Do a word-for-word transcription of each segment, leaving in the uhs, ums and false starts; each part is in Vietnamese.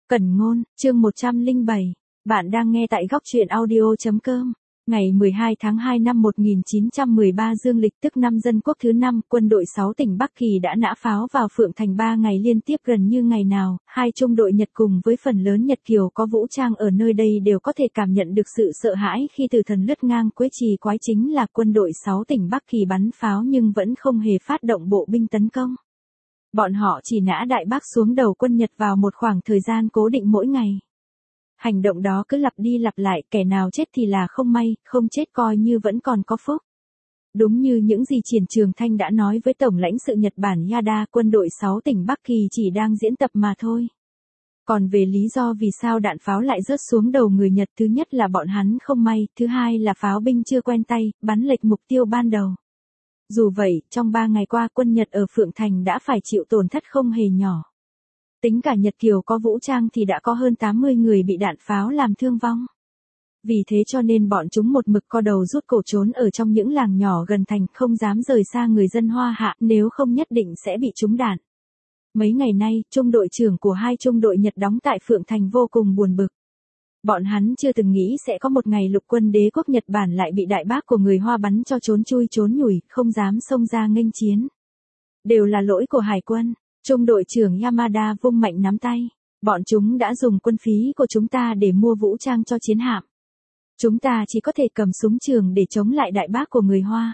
Cẩn ngôn, chương một trăm lẻ bảy. Bạn đang nghe tại góc truyện audio.com. Ngày mười hai tháng hai năm một nghìn chín trăm mười ba dương lịch tức năm Dân Quốc thứ năm, quân đội sáu tỉnh Bắc Kỳ đã nã pháo vào Phượng Thành ba ngày liên tiếp gần như ngày nào. Hai trung đội Nhật cùng với phần lớn Nhật Kiều có vũ trang ở nơi đây đều có thể cảm nhận được sự sợ hãi khi từ thần lướt ngang Quế Trì Quái, chính là quân đội sáu tỉnh Bắc Kỳ bắn pháo nhưng vẫn không hề phát động bộ binh tấn công. Bọn họ chỉ nã đại bác xuống đầu quân Nhật vào một khoảng thời gian cố định mỗi ngày. Hành động đó cứ lặp đi lặp lại, kẻ nào chết thì là không may, không chết coi như vẫn còn có phúc. Đúng như những gì Triển Trường Thanh đã nói với Tổng lãnh sự Nhật Bản Yada, quân đội sáu tỉnh Bắc Kỳ chỉ đang diễn tập mà thôi. Còn về lý do vì sao đạn pháo lại rớt xuống đầu người Nhật, thứ nhất là bọn hắn không may, thứ hai là pháo binh chưa quen tay, bắn lệch mục tiêu ban đầu. Dù vậy, trong ba ngày qua quân Nhật ở Phượng Thành đã phải chịu tổn thất không hề nhỏ. Tính cả Nhật Kiều có vũ trang thì đã có hơn tám mươi người bị đạn pháo làm thương vong. Vì thế cho nên bọn chúng một mực co đầu rút cổ trốn ở trong những làng nhỏ gần thành, không dám rời xa người dân Hoa Hạ, nếu không nhất định sẽ bị trúng đạn. Mấy ngày nay, trung đội trưởng của hai trung đội Nhật đóng tại Phượng Thành vô cùng buồn bực. Bọn hắn chưa từng nghĩ sẽ có một ngày lục quân đế quốc Nhật Bản lại bị đại bác của người Hoa bắn cho trốn chui trốn nhủi, không dám xông ra nghênh chiến. Đều là lỗi của hải quân. Trung đội trưởng Yamada vung mạnh nắm tay. Bọn chúng đã dùng quân phí của chúng ta để mua vũ trang cho chiến hạm. Chúng ta chỉ có thể cầm súng trường để chống lại đại bác của người Hoa.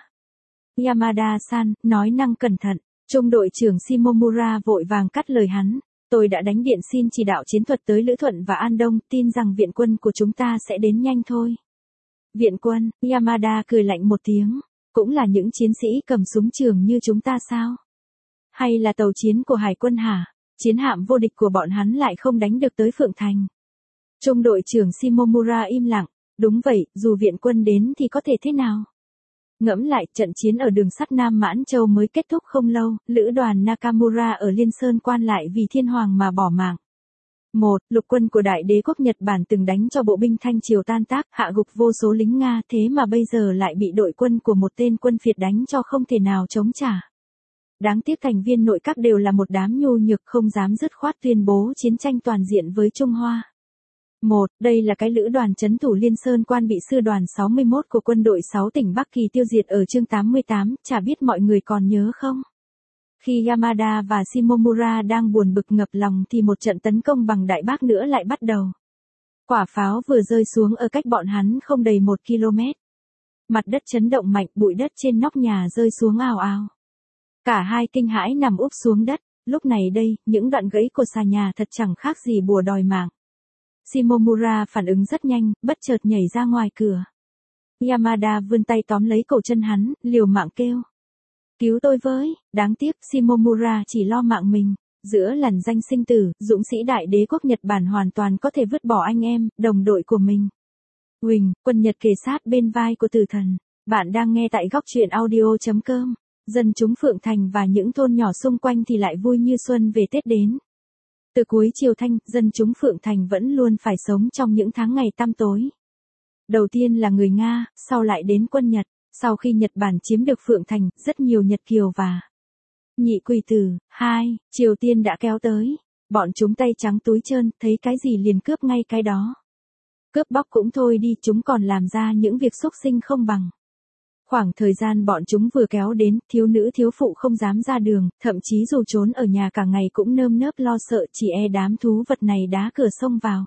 Yamada-san, nói năng cẩn thận. Trung đội trưởng Shimomura vội vàng cắt lời hắn. Tôi đã đánh điện xin chỉ đạo chiến thuật tới Lữ Thuận và An Đông, tin rằng viện quân của chúng ta sẽ đến nhanh thôi. Viện quân, Yamada cười lạnh một tiếng. Cũng là những chiến sĩ cầm súng trường như chúng ta sao? Hay là tàu chiến của hải quân hả? Chiến hạm vô địch của bọn hắn lại không đánh được tới Phượng Thành. Trung đội trưởng Shimomura im lặng. Đúng vậy, dù viện quân đến thì có thể thế nào? Ngẫm lại, trận chiến ở đường sắt Nam Mãn Châu mới kết thúc không lâu, lữ đoàn Nakamura ở Liên Sơn Quan lại vì thiên hoàng mà bỏ mạng. Một, lục quân của Đại đế quốc Nhật Bản từng đánh cho bộ binh Thanh Triều tan tác, hạ gục vô số lính Nga, thế mà bây giờ lại bị đội quân của một tên quân phiệt đánh cho không thể nào chống trả. Đáng tiếc thành viên nội các đều là một đám nhu nhược, không dám dứt khoát tuyên bố chiến tranh toàn diện với Trung Hoa. Một, đây là cái lữ đoàn trấn thủ Liên Sơn Quan bị sư đoàn sáu mươi mốt của quân đội sáu tỉnh Bắc Kỳ tiêu diệt ở chương tám mươi tám, chả biết mọi người còn nhớ không? Khi Yamada và Shimomura đang buồn bực ngập lòng thì một trận tấn công bằng đại bác nữa lại bắt đầu. Quả pháo vừa rơi xuống ở cách bọn hắn không đầy một ki lô mét. Mặt đất chấn động mạnh, bụi đất trên nóc nhà rơi xuống ào ào. Cả hai kinh hãi nằm úp xuống đất, lúc này đây, những đoạn gãy của xà nhà thật chẳng khác gì bùa đòi mạng. Shimomura phản ứng rất nhanh, bất chợt nhảy ra ngoài cửa. Yamada vươn tay tóm lấy cổ chân hắn, liều mạng kêu. Cứu tôi với, đáng tiếc Shimomura chỉ lo mạng mình. Giữa lằn danh sinh tử, dũng sĩ Đại đế quốc Nhật Bản hoàn toàn có thể vứt bỏ anh em, đồng đội của mình. Huỳnh, quân Nhật kề sát bên vai của tử thần. Bạn đang nghe tại góc truyện audio.com. Dân chúng Phượng Thành và những thôn nhỏ xung quanh thì lại vui như xuân về Tết đến. Từ cuối triều Thanh, dân chúng Phượng Thành vẫn luôn phải sống trong những tháng ngày tăm tối. Đầu tiên là người Nga, sau lại đến quân Nhật. Sau khi Nhật Bản chiếm được Phượng Thành, rất nhiều Nhật Kiều và Nhị Quỳ Tử, hai, Triều Tiên đã kéo tới. Bọn chúng tay trắng túi trơn, thấy cái gì liền cướp ngay cái đó. Cướp bóc cũng thôi đi, chúng còn làm ra những việc xúc sinh không bằng. Khoảng thời gian bọn chúng vừa kéo đến, thiếu nữ thiếu phụ không dám ra đường, thậm chí dù trốn ở nhà cả ngày cũng nơm nớp lo sợ, chỉ e đám thú vật này đá cửa xông vào.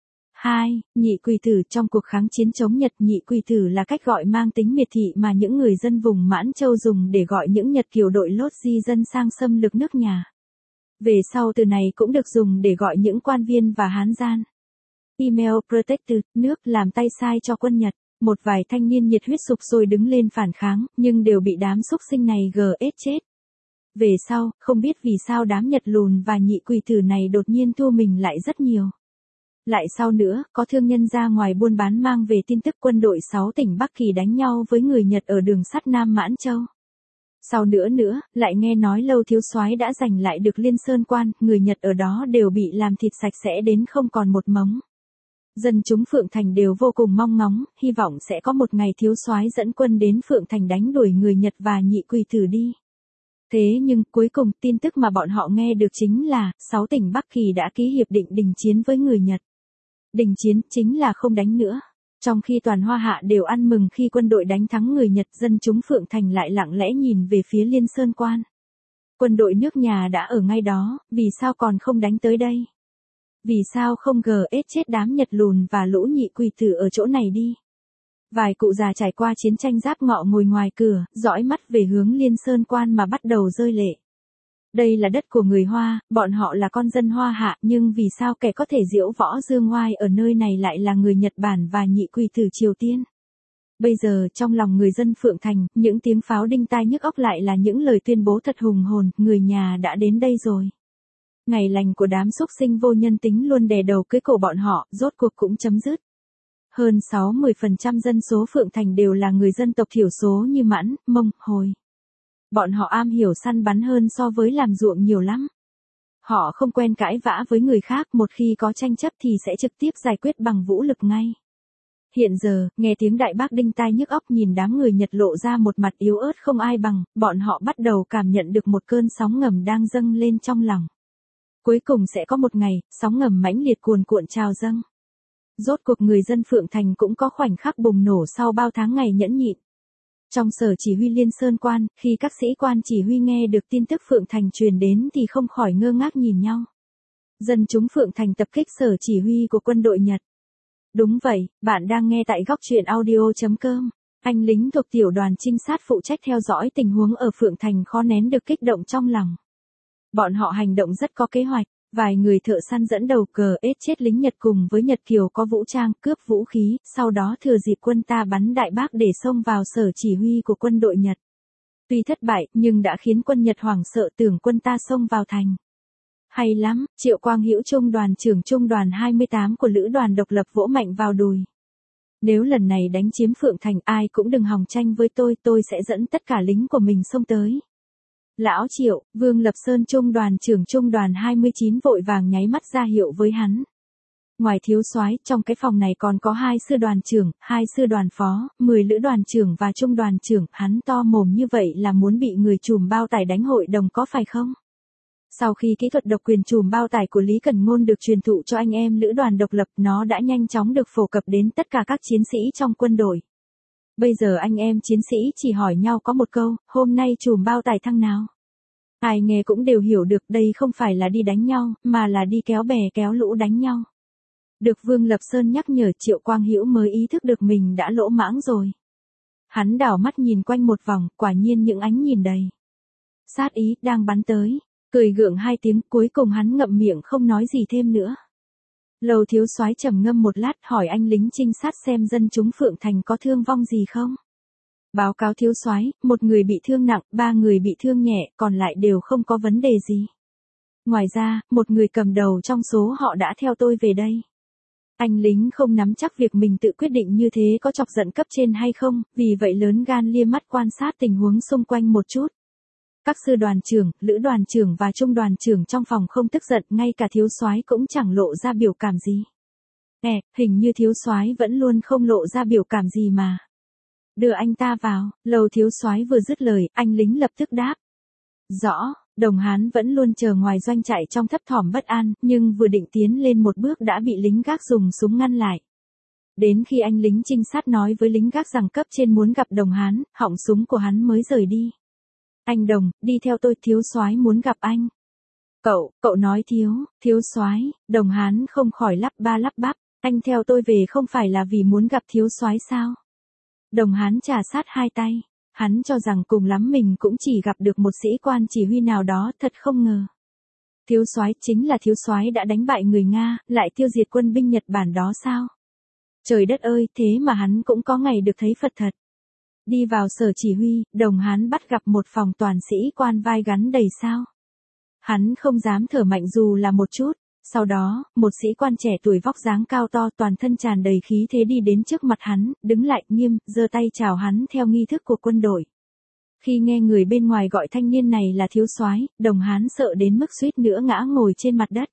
Hai, Nhị Quỳ Tử. Trong cuộc kháng chiến chống Nhật, Nhị Quỳ Tử là cách gọi mang tính miệt thị mà những người dân vùng Mãn Châu dùng để gọi những Nhật Kiều đội lốt di dân sang xâm lược nước nhà. Về sau từ này cũng được dùng để gọi những quan viên và hán gian. Email Protected, nước làm tay sai cho quân Nhật. Một vài thanh niên nhiệt huyết sục sôi đứng lên phản kháng, nhưng đều bị đám xúc sinh này ghét chết. Về sau, không biết vì sao đám Nhật lùn và Nhị Quỳ Tử này đột nhiên thua mình lại rất nhiều. Lại sau nữa, có thương nhân ra ngoài buôn bán mang về tin tức quân đội sáu tỉnh Bắc Kỳ đánh nhau với người Nhật ở đường sắt Nam Mãn Châu. Sau nữa nữa, lại nghe nói Lâu thiếu soái đã giành lại được Liên Sơn Quan, người Nhật ở đó đều bị làm thịt sạch sẽ đến không còn một mống. Dân chúng Phượng Thành đều vô cùng mong ngóng, hy vọng sẽ có một ngày thiếu soái dẫn quân đến Phượng Thành đánh đuổi người Nhật và Nhị Quỳ Tử đi. Thế nhưng cuối cùng tin tức mà bọn họ nghe được chính là sáu tỉnh Bắc Kỳ đã ký hiệp định đình chiến với người Nhật. Đình chiến chính là không đánh nữa. Trong khi toàn Hoa Hạ đều ăn mừng khi quân đội đánh thắng người Nhật, dân chúng Phượng Thành lại lặng lẽ nhìn về phía Liên Sơn Quan. Quân đội nước nhà đã ở ngay đó, vì sao còn không đánh tới đây? Vì sao không gờ ết chết đám Nhật lùn và lũ nhị quỳ tử ở chỗ này đi? Vài cụ già trải qua chiến tranh giáp ngọ ngồi ngoài cửa, dõi mắt về hướng Liên Sơn Quan mà bắt đầu rơi lệ. Đây là đất của người Hoa, bọn họ là con dân Hoa Hạ, nhưng vì sao kẻ có thể diễu võ dương oai ở nơi này lại là người Nhật Bản và nhị quỳ tử Triều Tiên? Bây giờ trong lòng người dân Phượng Thành, những tiếng pháo đinh tai nhức óc lại là những lời tuyên bố thật hùng hồn, người nhà đã đến đây rồi. Ngày lành của đám súc sinh vô nhân tính luôn đè đầu cưới cổ bọn họ, rốt cuộc cũng chấm dứt. Hơn sáu mươi phần trăm dân số Phượng Thành đều là người dân tộc thiểu số như Mãn, Mông, Hồi. Bọn họ am hiểu săn bắn hơn so với làm ruộng nhiều lắm. Họ không quen cãi vã với người khác, một khi có tranh chấp thì sẽ trực tiếp giải quyết bằng vũ lực ngay. Hiện giờ, nghe tiếng đại bác đinh tai nhức óc, nhìn đám người Nhật lộ ra một mặt yếu ớt không ai bằng, bọn họ bắt đầu cảm nhận được một cơn sóng ngầm đang dâng lên trong lòng. Cuối cùng sẽ có một ngày, sóng ngầm mãnh liệt cuồn cuộn trào dâng. Rốt cuộc người dân Phượng Thành cũng có khoảnh khắc bùng nổ sau bao tháng ngày nhẫn nhịn. Trong sở chỉ huy Liên Sơn Quan, khi các sĩ quan chỉ huy nghe được tin tức Phượng Thành truyền đến thì không khỏi ngơ ngác nhìn nhau. Dân chúng Phượng Thành tập kích sở chỉ huy của quân đội Nhật. Đúng vậy, bạn đang nghe tại góc truyện audio chấm com. Anh lính thuộc tiểu đoàn trinh sát phụ trách theo dõi tình huống ở Phượng Thành khó nén được kích động trong lòng. Bọn họ hành động rất có kế hoạch. Vài người thợ săn dẫn đầu cờ ết chết lính Nhật cùng với Nhật Kiều có vũ trang, cướp vũ khí, sau đó thừa dịp quân ta bắn đại bác để xông vào sở chỉ huy của quân đội Nhật. Tuy thất bại, nhưng đã khiến quân Nhật hoảng sợ, tưởng quân ta xông vào thành. Hay lắm, Triệu Quang Hữu trung đoàn trưởng trung đoàn hai mươi tám của lữ đoàn độc lập vỗ mạnh vào đùi. Nếu lần này đánh chiếm Phượng Thành ai cũng đừng hòng tranh với tôi, tôi sẽ dẫn tất cả lính của mình xông tới. Lão Triệu, Vương Lập Sơn trung đoàn trưởng trung đoàn hai mươi chín vội vàng nháy mắt ra hiệu với hắn. Ngoài thiếu soái, trong cái phòng này còn có hai sư đoàn trưởng, hai sư đoàn phó, mười lữ đoàn trưởng và trung đoàn trưởng, hắn to mồm như vậy là muốn bị người trùm bao tải đánh hội đồng có phải không? Sau khi kỹ thuật độc quyền trùm bao tải của Lý Cần Ngôn được truyền thụ cho anh em lữ đoàn độc lập, nó đã nhanh chóng được phổ cập đến tất cả các chiến sĩ trong quân đội. Bây giờ anh em chiến sĩ chỉ hỏi nhau có một câu, hôm nay trùm bao tải thăng nào? Ai nghe cũng đều hiểu được đây không phải là đi đánh nhau, mà là đi kéo bè kéo lũ đánh nhau. Được Vương Lập Sơn nhắc nhở, Triệu Quang Hữu mới ý thức được mình đã lỗ mãng rồi. Hắn đảo mắt nhìn quanh một vòng, quả nhiên những ánh nhìn đầy sát ý đang bắn tới, cười gượng hai tiếng, cuối cùng hắn ngậm miệng không nói gì thêm nữa. Lầu thiếu soái trầm ngâm một lát, hỏi anh lính trinh sát xem dân chúng Phượng Thành có thương vong gì không. Báo cáo thiếu soái, một người bị thương nặng, ba người bị thương nhẹ, còn lại đều không có vấn đề gì. Ngoài ra, một người cầm đầu trong số họ đã theo tôi về đây. Anh lính không nắm chắc việc mình tự quyết định như thế có chọc giận cấp trên hay không, vì vậy lớn gan lia mắt quan sát tình huống xung quanh một chút. Các sư đoàn trưởng, lữ đoàn trưởng và trung đoàn trưởng trong phòng không tức giận, ngay cả thiếu soái cũng chẳng lộ ra biểu cảm gì. Nè, hình như thiếu soái vẫn luôn không lộ ra biểu cảm gì mà. Đưa anh ta vào, lầu thiếu soái vừa dứt lời, anh lính lập tức đáp. Rõ, đồng hán vẫn luôn chờ ngoài doanh trại trong thấp thỏm bất an, nhưng vừa định tiến lên một bước đã bị lính gác dùng súng ngăn lại. Đến khi anh lính trinh sát nói với lính gác rằng cấp trên muốn gặp đồng hán, họng súng của hắn mới rời đi. Anh Đồng, đi theo tôi, thiếu soái muốn gặp anh. Cậu, cậu nói thiếu, thiếu soái, đồng hán không khỏi lắp ba lắp bắp, anh theo tôi về không phải là vì muốn gặp thiếu soái sao? Đồng hán trà sát hai tay, hắn cho rằng cùng lắm mình cũng chỉ gặp được một sĩ quan chỉ huy nào đó, thật không ngờ. Thiếu soái chính là thiếu soái đã đánh bại người Nga, lại tiêu diệt quân binh Nhật Bản đó sao? Trời đất ơi, thế mà hắn cũng có ngày được thấy Phật thật. Đi vào sở chỉ huy, đồng hán bắt gặp một phòng toàn sĩ quan vai gắn đầy sao. Hắn không dám thở mạnh dù là một chút. Sau đó, một sĩ quan trẻ tuổi vóc dáng cao to toàn thân tràn đầy khí thế đi đến trước mặt hắn, đứng lại nghiêm, giơ tay chào hắn theo nghi thức của quân đội. Khi nghe người bên ngoài gọi thanh niên này là thiếu soái, đồng hán sợ đến mức suýt nữa ngã ngồi trên mặt đất.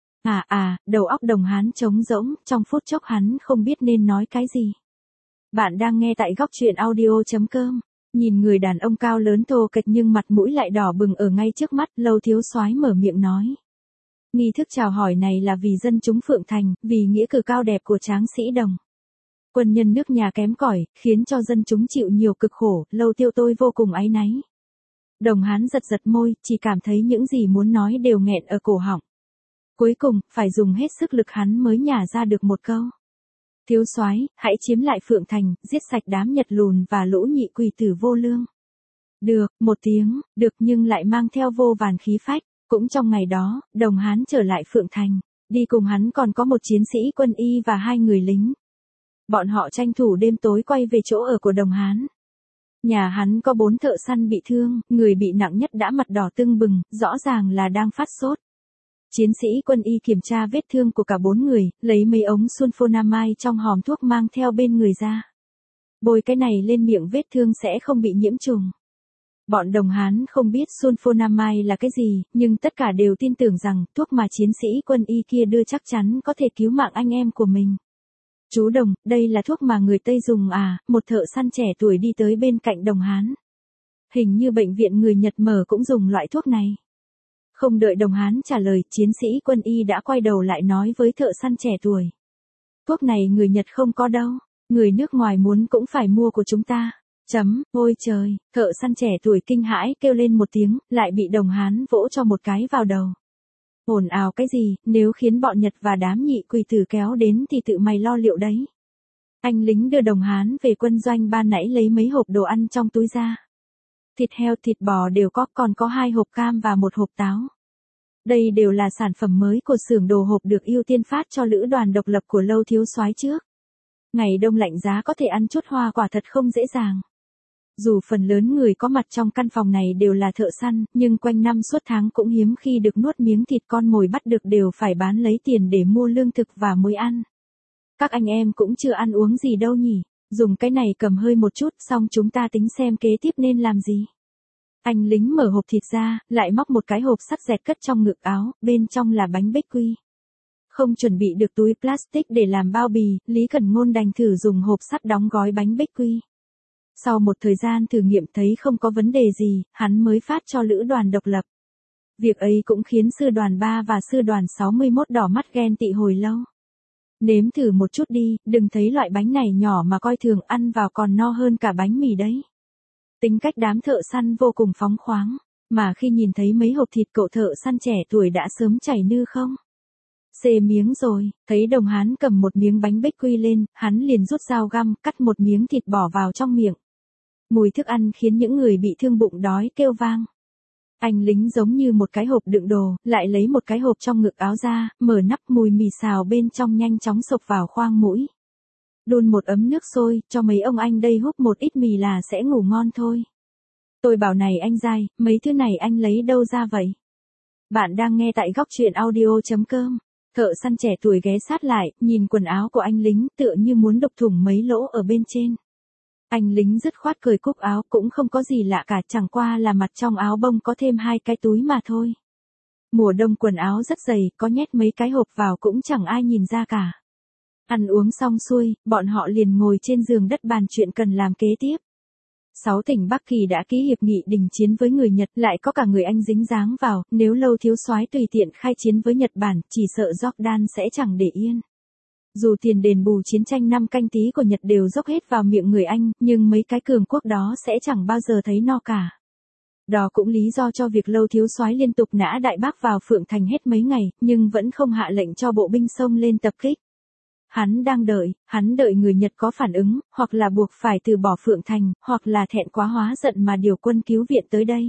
À à, đầu óc đồng hán trống rỗng, trong phút chốc hắn không biết nên nói cái gì. Bạn đang nghe tại góc truyện audio chấm com. Nhìn người đàn ông cao lớn thô kệch nhưng mặt mũi lại đỏ bừng ở ngay trước mắt, Lâu thiếu soái mở miệng nói. Nghi thức chào hỏi này là vì dân chúng Phượng Thành, vì nghĩa cử cao đẹp của tráng sĩ Đồng. Quân nhân nước nhà kém cỏi, khiến cho dân chúng chịu nhiều cực khổ, Lâu tiêu tôi vô cùng áy náy. Đồng Hán giật giật môi, chỉ cảm thấy những gì muốn nói đều nghẹn ở cổ họng. Cuối cùng, phải dùng hết sức lực hắn mới nhả ra được một câu. Thiếu soái, hãy chiếm lại Phượng Thành, giết sạch đám Nhật Lùn và lũ nhị quỷ tử vô lương. Được, một tiếng, được nhưng lại mang theo vô vàn khí phách. Cũng trong ngày đó, Đồng Hán trở lại Phượng Thành, đi cùng hắn còn có một chiến sĩ quân y và hai người lính. Bọn họ tranh thủ đêm tối quay về chỗ ở của Đồng Hán. Nhà hắn có bốn thợ săn bị thương, người bị nặng nhất đã mặt đỏ tưng bừng, rõ ràng là đang phát sốt. Chiến sĩ quân y kiểm tra vết thương của cả bốn người, lấy mấy ống sulfonamide trong hòm thuốc mang theo bên người ra. Bôi cái này lên miệng vết thương sẽ không bị nhiễm trùng. Bọn Đồng Hán không biết sulfonamide là cái gì, nhưng tất cả đều tin tưởng rằng thuốc mà chiến sĩ quân y kia đưa chắc chắn có thể cứu mạng anh em của mình. Chú Đồng, đây là thuốc mà người Tây dùng à, một thợ săn trẻ tuổi đi tới bên cạnh Đồng Hán. Hình như bệnh viện người Nhật mở cũng dùng loại thuốc này. Không đợi Đồng Hán trả lời, chiến sĩ quân y đã quay đầu lại nói với thợ săn trẻ tuổi. Thuốc này người Nhật không có đâu, người nước ngoài muốn cũng phải mua của chúng ta. Chấm, ôi trời, thợ săn trẻ tuổi kinh hãi kêu lên một tiếng, lại bị Đồng Hán vỗ cho một cái vào đầu. Ồn ào cái gì, nếu khiến bọn Nhật và đám nhị quỷ tử kéo đến thì tự mày lo liệu đấy. Anh lính đưa Đồng Hán về quân doanh ban nãy lấy mấy hộp đồ ăn trong túi ra. Thịt heo thịt bò đều có, còn có hai hộp cam và một hộp táo. Đây đều là sản phẩm mới của xưởng đồ hộp được ưu tiên phát cho lữ đoàn độc lập của Lâu thiếu soái trước. Ngày đông lạnh giá có thể ăn chút hoa quả thật không dễ dàng. Dù phần lớn người có mặt trong căn phòng này đều là thợ săn, nhưng quanh năm suốt tháng cũng hiếm khi được nuốt miếng thịt con mồi bắt được đều phải bán lấy tiền để mua lương thực và muối ăn. Các anh em cũng chưa ăn uống gì đâu nhỉ, dùng cái này cầm hơi một chút xong chúng ta tính xem kế tiếp nên làm gì. Anh lính mở hộp thịt ra, lại móc một cái hộp sắt dẹt cất trong ngực áo, bên trong là bánh bích quy. Không chuẩn bị được túi plastic để làm bao bì, Lý Cẩn Ngôn đành thử dùng hộp sắt đóng gói bánh bích quy. Sau một thời gian thử nghiệm thấy không có vấn đề gì, hắn mới phát cho lữ đoàn độc lập. Việc ấy cũng khiến sư đoàn ba và sư đoàn sáu mươi mốt đỏ mắt ghen tị hồi lâu. Nếm thử một chút đi, đừng thấy loại bánh này nhỏ mà coi thường, ăn vào còn no hơn cả bánh mì đấy. Tính cách đám thợ săn vô cùng phóng khoáng, mà khi nhìn thấy mấy hộp thịt cậu thợ săn trẻ tuổi đã sớm chảy nư không. Xê miếng rồi, thấy Đồng Hán cầm một miếng bánh bích quy lên, hắn liền rút dao găm, cắt một miếng thịt bỏ vào trong miệng. Mùi thức ăn khiến những người bị thương bụng đói kêu vang. Anh lính giống như một cái hộp đựng đồ, lại lấy một cái hộp trong ngực áo ra, mở nắp, mùi mì xào bên trong nhanh chóng xộc vào khoang mũi. Đun một ấm nước sôi, cho mấy ông anh đây húp một ít mì là sẽ ngủ ngon thôi. Tôi bảo này anh dai, mấy thứ này anh lấy đâu ra vậy? Bạn đang nghe tại góc truyện audio chấm com. Thợ săn trẻ tuổi ghé sát lại, nhìn quần áo của anh lính tựa như muốn đục thủng mấy lỗ ở bên trên. Anh lính dứt khoát cởi cúc áo, cũng không có gì lạ cả, chẳng qua là mặt trong áo bông có thêm hai cái túi mà thôi. Mùa đông quần áo rất dày, có nhét mấy cái hộp vào cũng chẳng ai nhìn ra cả. Ăn uống xong xuôi, bọn họ liền ngồi trên giường đất bàn chuyện cần làm kế tiếp. Sáu tỉnh Bắc Kỳ đã ký hiệp nghị đình chiến với người Nhật, lại có cả người Anh dính dáng vào, nếu Lâu thiếu soái tùy tiện khai chiến với Nhật Bản, chỉ sợ Jordan sẽ chẳng để yên. Dù tiền đền bù chiến tranh năm Canh Tý của Nhật đều dốc hết vào miệng người Anh, nhưng mấy cái cường quốc đó sẽ chẳng bao giờ thấy no cả. Đó cũng lý do cho việc Lâu thiếu soái liên tục nã đại bác vào Phượng Thành hết mấy ngày, nhưng vẫn không hạ lệnh cho bộ binh xông lên tập kích. Hắn đang đợi, hắn đợi người Nhật có phản ứng, hoặc là buộc phải từ bỏ Phượng Thành, hoặc là thẹn quá hóa giận mà điều quân cứu viện tới đây.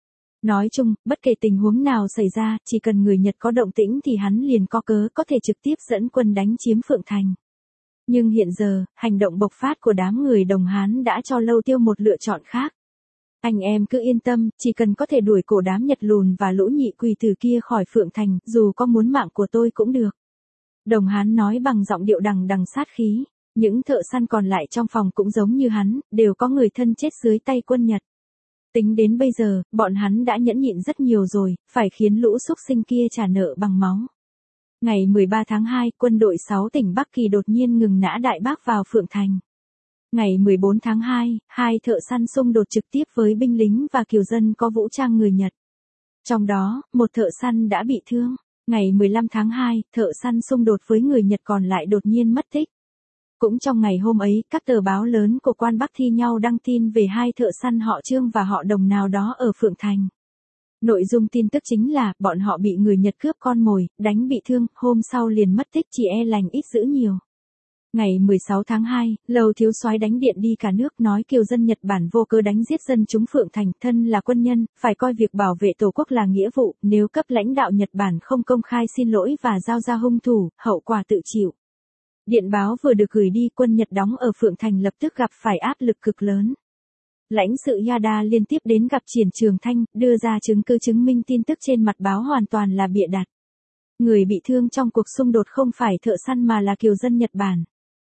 Nói chung, bất kể tình huống nào xảy ra, chỉ cần người Nhật có động tĩnh thì hắn liền có cớ có thể trực tiếp dẫn quân đánh chiếm Phượng Thành. Nhưng hiện giờ, hành động bộc phát của đám người Đồng Hán đã cho Lâu Tiêu một lựa chọn khác. Anh em cứ yên tâm, chỉ cần có thể đuổi cổ đám Nhật Lùn và lũ nhị quỷ tử kia khỏi Phượng Thành, dù có muốn mạng của tôi cũng được. Đồng Hán nói bằng giọng điệu đằng đằng sát khí, những thợ săn còn lại trong phòng cũng giống như hắn, đều có người thân chết dưới tay quân Nhật. Tính đến bây giờ, bọn hắn đã nhẫn nhịn rất nhiều rồi, phải khiến lũ súc sinh kia trả nợ bằng máu. Ngày mười ba tháng hai, quân đội sáu tỉnh Bắc Kỳ đột nhiên ngừng nã đại bác vào Phượng Thành. Ngày mười bốn tháng hai, hai thợ săn xung đột trực tiếp với binh lính và kiều dân có vũ trang người Nhật. Trong đó, một thợ săn đã bị thương. Ngày mười lăm tháng hai, thợ săn xung đột với người Nhật còn lại đột nhiên mất tích. Cũng trong ngày hôm ấy, các tờ báo lớn của quan Bắc thi nhau đăng tin về hai thợ săn họ Trương và họ Đồng nào đó ở Phượng Thành. Nội dung tin tức chính là, bọn họ bị người Nhật cướp con mồi, đánh bị thương, hôm sau liền mất tích, chỉ e lành ít dữ nhiều. Ngày mười sáu tháng hai, Lầu Thiếu Soái đánh điện đi cả nước nói kiều dân Nhật Bản vô cớ đánh giết dân chúng Phượng Thành, thân là quân nhân, phải coi việc bảo vệ tổ quốc là nghĩa vụ, nếu cấp lãnh đạo Nhật Bản không công khai xin lỗi và giao ra hung thủ, hậu quả tự chịu. Điện báo vừa được gửi đi, quân Nhật đóng ở Phượng Thành lập tức gặp phải áp lực cực lớn. Lãnh sự Yada liên tiếp đến gặp Triển Trường Thanh, đưa ra chứng cứ chứng minh tin tức trên mặt báo hoàn toàn là bịa đặt. Người bị thương trong cuộc xung đột không phải thợ săn mà là kiều dân Nhật Bản.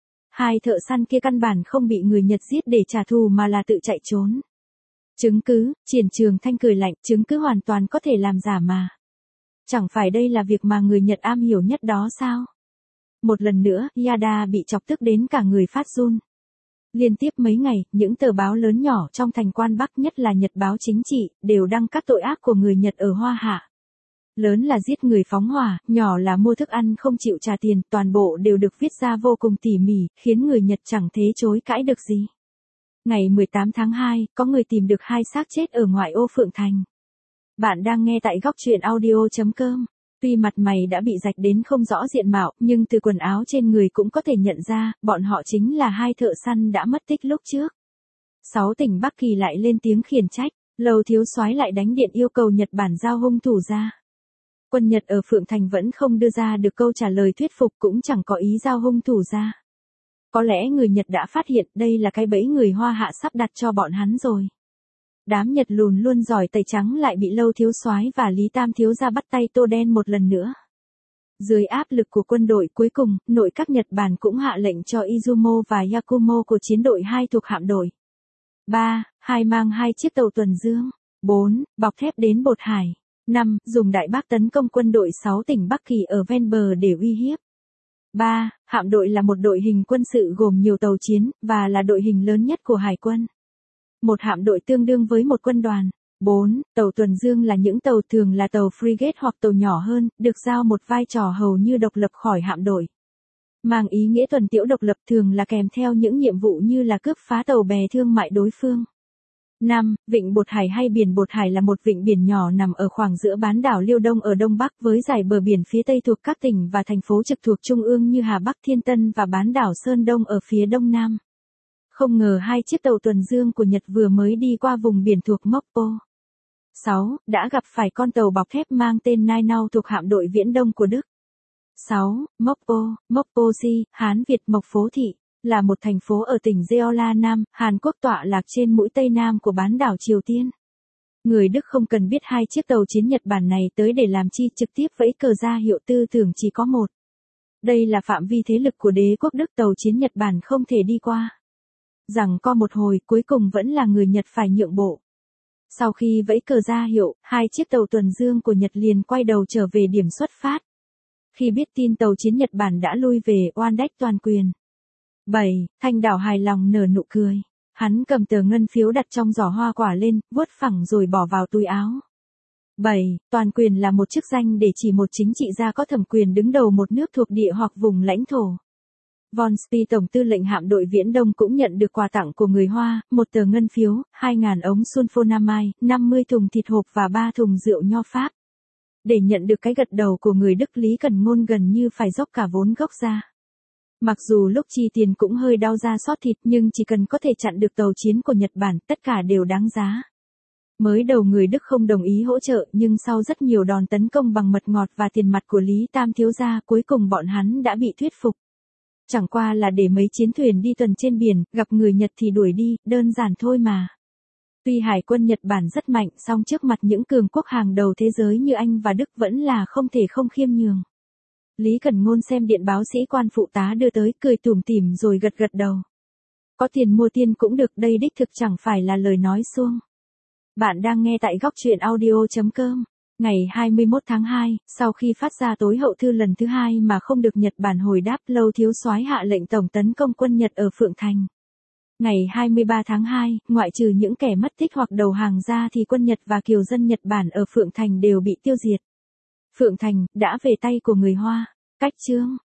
Hai thợ săn kia căn bản không bị người Nhật giết để trả thù mà là tự chạy trốn. Chứng cứ, Triển Trường Thanh cười lạnh, chứng cứ hoàn toàn có thể làm giả mà. Chẳng phải đây là việc mà người Nhật am hiểu nhất đó sao? Một lần nữa, Yada bị chọc tức đến cả người phát run. Liên tiếp mấy ngày, những tờ báo lớn nhỏ trong thành quan Bắc, nhất là nhật báo chính trị, đều đăng các tội ác của người Nhật ở Hoa Hạ. Lớn là giết người phóng hỏa, nhỏ là mua thức ăn không chịu trả tiền, toàn bộ đều được viết ra vô cùng tỉ mỉ, khiến người Nhật chẳng thế chối cãi được gì. Ngày mười tám tháng hai, có người tìm được hai xác chết ở ngoại ô Phượng Thành. Bạn đang nghe tại góc truyện audio chấm com. Tuy mặt mày đã bị rạch đến không rõ diện mạo, nhưng từ quần áo trên người cũng có thể nhận ra, bọn họ chính là hai thợ săn đã mất tích lúc trước. Sáu tỉnh Bắc Kỳ lại lên tiếng khiển trách, Lầu Thiếu Soái lại đánh điện yêu cầu Nhật Bản giao hung thủ ra. Quân Nhật ở Phượng Thành vẫn không đưa ra được câu trả lời thuyết phục, cũng chẳng có ý giao hung thủ ra. Có lẽ người Nhật đã phát hiện đây là cái bẫy người Hoa Hạ sắp đặt cho bọn hắn rồi. Đám Nhật lùn luôn giỏi tẩy trắng lại bị Lâu Thiếu Soái và Lý Tam Thiếu gia bắt tay tô đen một lần nữa. Dưới áp lực của quân đội, cuối cùng, nội các Nhật Bản cũng hạ lệnh cho Izumo và Yakumo của chiến đội hai thuộc hạm đội. ba. Hai mang hai chiếc tàu tuần dương. bốn. Bọc thép đến Bột Hải. năm. Dùng đại bác tấn công quân đội sáu tỉnh Bắc Kỳ ở ven bờ để uy hiếp. ba. Hạm đội là một đội hình quân sự gồm nhiều tàu chiến, và là đội hình lớn nhất của Hải quân. Một hạm đội tương đương với một quân đoàn. bốn. Tàu tuần dương là những tàu thường là tàu frigate hoặc tàu nhỏ hơn, được giao một vai trò hầu như độc lập khỏi hạm đội. Mang ý nghĩa tuần tiễu độc lập, thường là kèm theo những nhiệm vụ như là cướp phá tàu bè thương mại đối phương. năm. Vịnh Bột Hải hay Biển Bột Hải là một vịnh biển nhỏ nằm ở khoảng giữa bán đảo Liêu Đông ở Đông Bắc với dải bờ biển phía Tây thuộc các tỉnh và thành phố trực thuộc Trung ương như Hà Bắc, Thiên Tân và bán đảo Sơn Đông ở phía Đông Nam. Không ngờ hai chiếc tàu tuần dương của Nhật vừa mới đi qua vùng biển thuộc Mokpo. sáu. Đã gặp phải con tàu bọc thép mang tên Nainau thuộc hạm đội Viễn Đông của Đức. sáu. Mokpo, Mokposi, Hán Việt Mộc Phố Thị, là một thành phố ở tỉnh Jeolla Nam, Hàn Quốc tọa lạc trên mũi Tây Nam của bán đảo Triều Tiên. Người Đức không cần biết hai chiếc tàu chiến Nhật Bản này tới để làm chi, trực tiếp vẫy cờ ra hiệu tư tưởng chỉ có một. Đây là phạm vi thế lực của đế quốc Đức, tàu chiến Nhật Bản không thể đi qua. Rằng co một hồi, cuối cùng vẫn là người Nhật phải nhượng bộ. Sau khi vẫy cờ ra hiệu, hai chiếc tàu tuần dương của Nhật liền quay đầu trở về điểm xuất phát. Khi biết tin tàu chiến Nhật Bản đã lui về, oan đách toàn quyền. bảy. Thanh Đảo hài lòng nở nụ cười. Hắn cầm tờ ngân phiếu đặt trong giỏ hoa quả lên, vuốt phẳng rồi bỏ vào túi áo. bảy. Toàn quyền là một chức danh để chỉ một chính trị gia có thẩm quyền đứng đầu một nước thuộc địa hoặc vùng lãnh thổ. Von Spee, Tổng tư lệnh hạm đội Viễn Đông cũng nhận được quà tặng của người Hoa, một tờ ngân phiếu, hai nghìn ống sulfonamide, năm mươi thùng thịt hộp và ba thùng rượu nho Pháp. Để nhận được cái gật đầu của người Đức, Lý Cần Ngôn gần như phải dốc cả vốn gốc ra. Mặc dù lúc chi tiền cũng hơi đau da xót thịt, nhưng chỉ cần có thể chặn được tàu chiến của Nhật Bản, tất cả đều đáng giá. Mới đầu người Đức không đồng ý hỗ trợ, nhưng sau rất nhiều đòn tấn công bằng mật ngọt và tiền mặt của Lý Tam Thiếu gia, cuối cùng bọn hắn đã bị thuyết phục. Chẳng qua là để mấy chiến thuyền đi tuần trên biển, gặp người Nhật thì đuổi đi, đơn giản thôi mà. Tuy hải quân Nhật Bản rất mạnh, song trước mặt những cường quốc hàng đầu thế giới như Anh và Đức vẫn là không thể không khiêm nhường. Lý Cần Ngôn xem điện báo sĩ quan phụ tá đưa tới, cười tủm tỉm rồi gật gật đầu. Có tiền mua tiên cũng được, đây đích thực chẳng phải là lời nói suông. Bạn đang nghe tại góc truyện audio chấm com. Ngày hai mươi mốt tháng hai, sau khi phát ra tối hậu thư lần thứ hai mà không được Nhật Bản hồi đáp, Lâu Thiếu Soái hạ lệnh tổng tấn công quân Nhật ở Phượng Thành. Ngày hai mươi ba tháng hai, ngoại trừ những kẻ mất tích hoặc đầu hàng ra thì quân Nhật và kiều dân Nhật Bản ở Phượng Thành đều bị tiêu diệt. Phượng Thành đã về tay của người Hoa. Cách chương